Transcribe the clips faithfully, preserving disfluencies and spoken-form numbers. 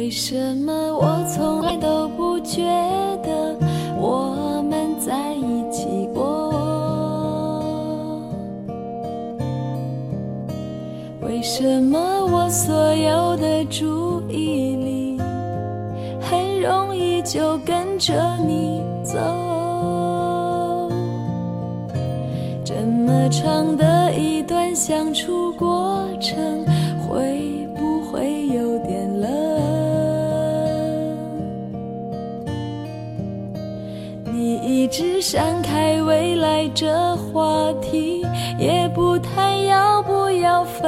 为什么我从来都不觉得我们在一起过？为什么我所有的注意力很容易就跟着你走？这么长的一段相处过程，会不会有点冷？你一直闪开未来这话题，也不谈要不要分。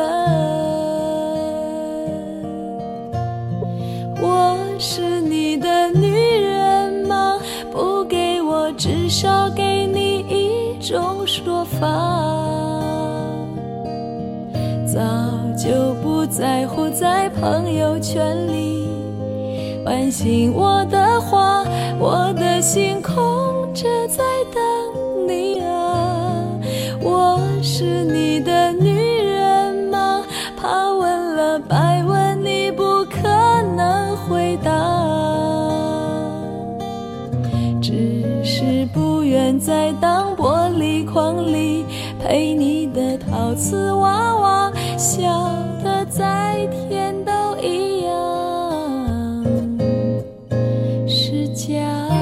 我是你的女人吗？不给我，至少给你一种说法。早就不在乎在朋友圈里关心我的话，我的心空着在等你啊。我是你的女人吗？怕问了白问，你不可能回答，只是不愿再当玻璃框里陪你的陶瓷娃娃，笑得再甜都一样是假。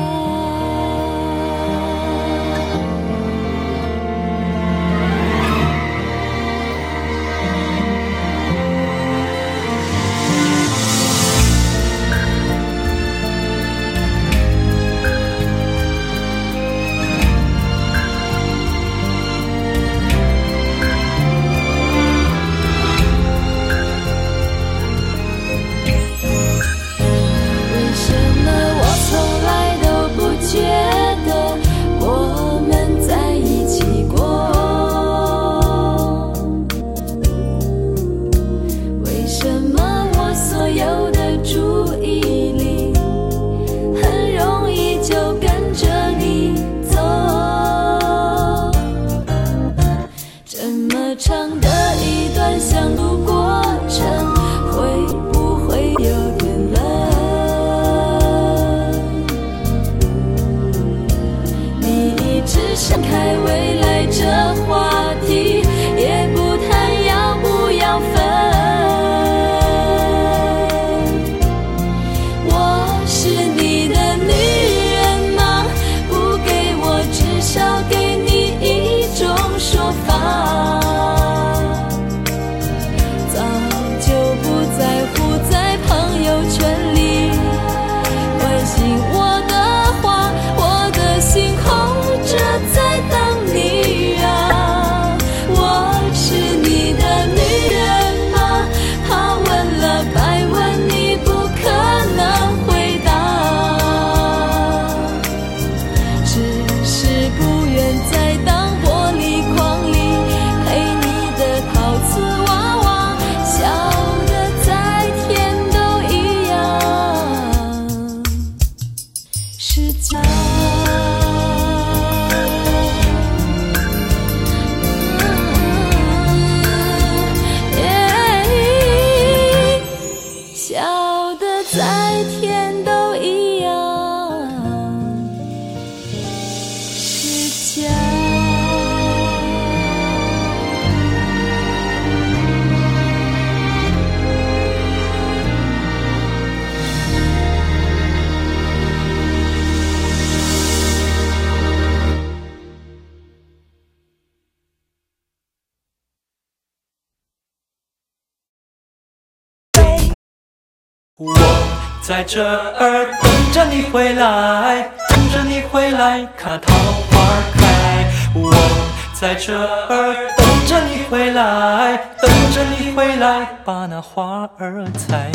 我在这儿等着你回来，等着你回来，看桃花开。我在这儿等着你回来，等着你回来，把那花儿采。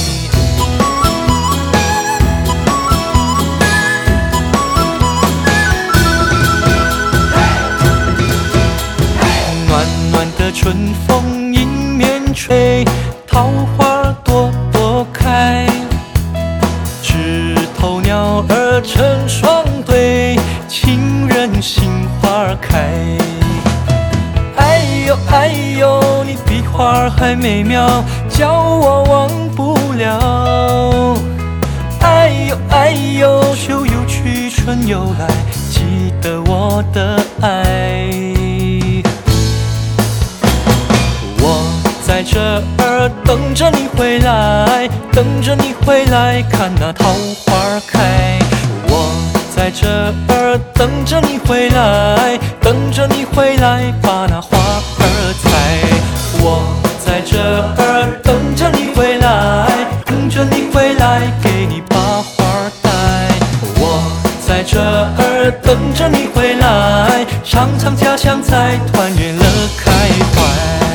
暖暖的春风迎面吹，桃花朵朵开，枝头鸟儿成双对，情人心花开。哎呦哎呦，你比花还美妙，叫我忘不了。 呦哎呦，秋又去春又来，记得我的爱。我在这儿等着你回来，等着你回来看那桃花开。我在这儿等着你回来，等着你回来把那花儿采。我在这儿等着你回来，等着你回来给你把花儿带。我在这儿等着你回来，尝尝家乡菜，团圆乐开怀。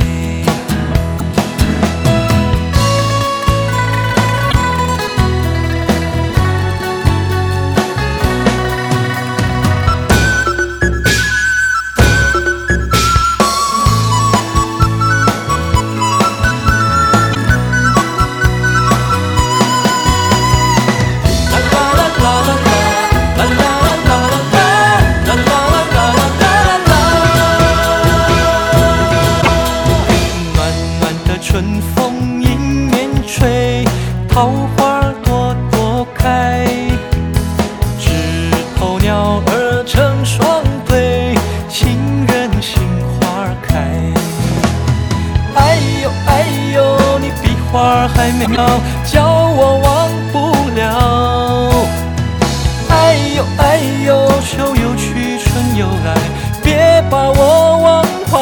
春风迎面吹，桃花朵朵开，枝头鸟儿成双对，情人心花开。哎呦哎呦，你比花还美妙，叫我忘不了。哎呦哎呦，秋又去春又来，别把我忘怀。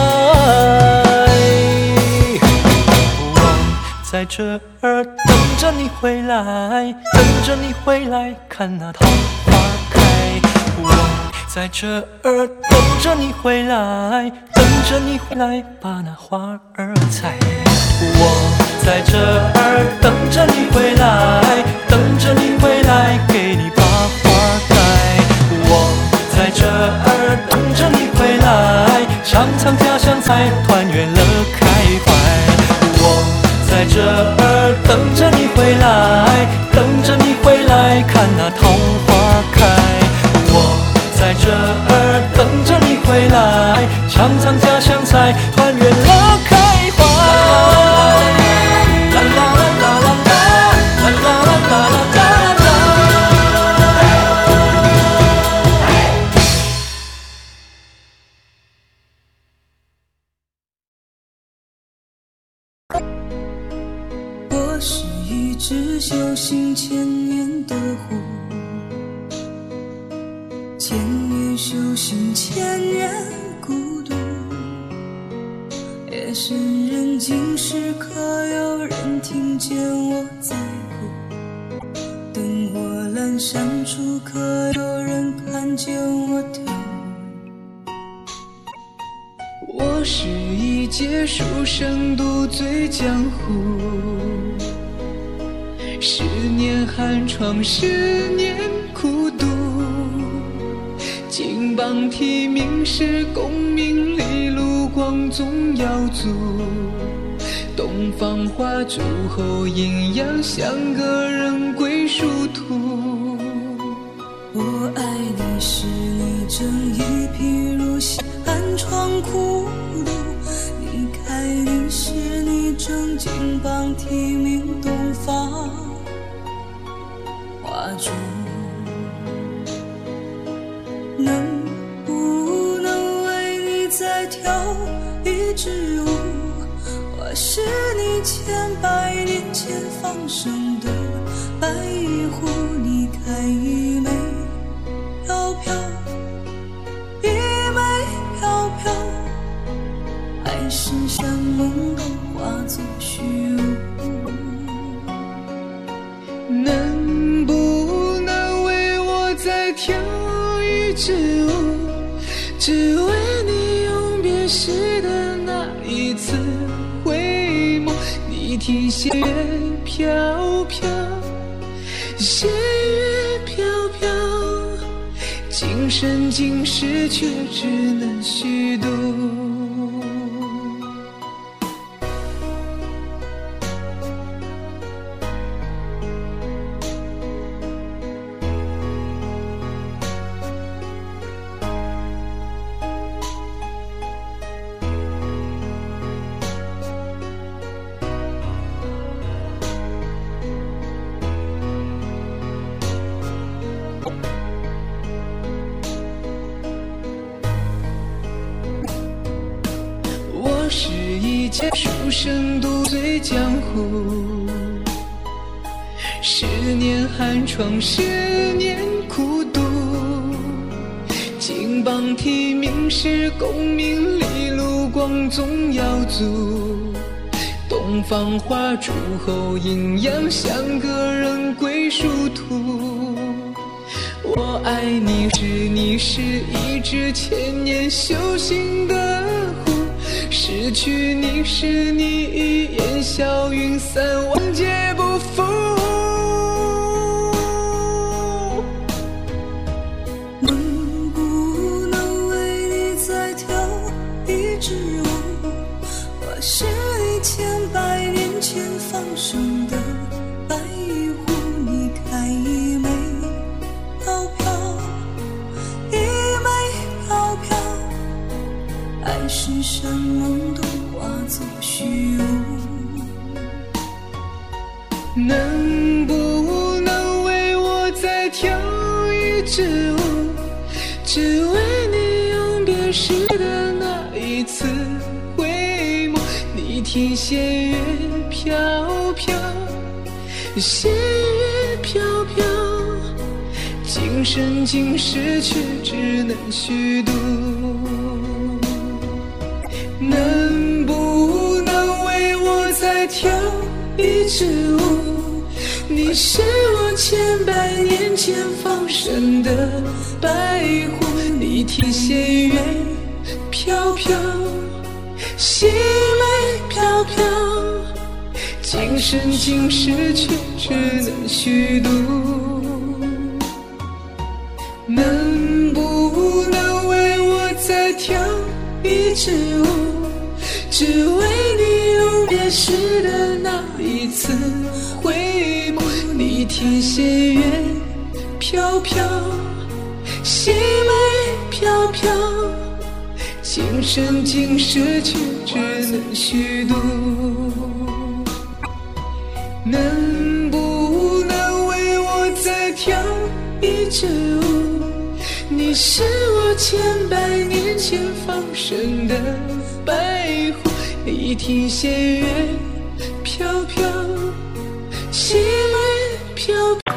在这儿等着你回来，等着你回来看那桃花开。我在这儿等着你回来，等着你回来把那花儿采。我在这儿等着你回来，等着你回来给你把花儿带。我在这儿等着你回来，尝尝家乡菜，团圆乐开怀。我在这儿等着你回来，等着你回来看那桃花开。我在这儿等着你回来，尝尝家乡菜，团圆乐开怀。啦啦啦啦啦啦，啦啦啦啦啦啦啦。 我是一只修行千年的狐，千年修行千年孤独，夜深人静时可有人听见我在哭，灯火阑珊处可有人看见我跳舞。我是一介书生独醉江湖，十年寒窗十年苦读，金榜题名时功名利禄光宗耀祖，东方花烛后阴阳相隔人归殊途。我爱你是你正义譬如西寒窗苦读，离开你是你正金榜题名东方花烛。能不能为你再跳一支舞？我是你千百年前放生的白玉壶，你看一枚飘飘，一枚飘飘，海誓山盟都化作虚无。能不能为我再跳一支舞？只为你永别时的那一次回眸。你听斜月飘飘，斜月飘飘，今生今世却只能虚度。 书生独醉江湖。十年寒窗，十年苦读，金榜题名时，功名利禄，光宗耀祖。东方花烛后，阴阳相隔，人归殊途。我爱你是你是一只千年修行的狐，失去你是你一眼笑云散，万劫不复。 能不能为你再跳一支舞？我是你千百年前放生的白狐，你看一枚飘飘，一枚飘飘，爱是山梦都化作虚无。 能不能为我再跳一支舞？只为你永别时的那一次回眸。你听仙乐飘飘，仙乐飘飘，今生今世却只能虚度。能不能为我再跳一支舞？你是我千百年前放生的白狐，你听仙乐飘飘，细梅飘飘，今生今世却只能虚度。能不能为我再跳一支舞？只为你永别时的那一次回眸。你听仙乐飘飘，细梅飘飘，今生今世却只能虚度。能不能为我再跳一支舞？你是我千百年前放生的白狐，你听仙乐飘飘，细梅飘飘。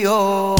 有。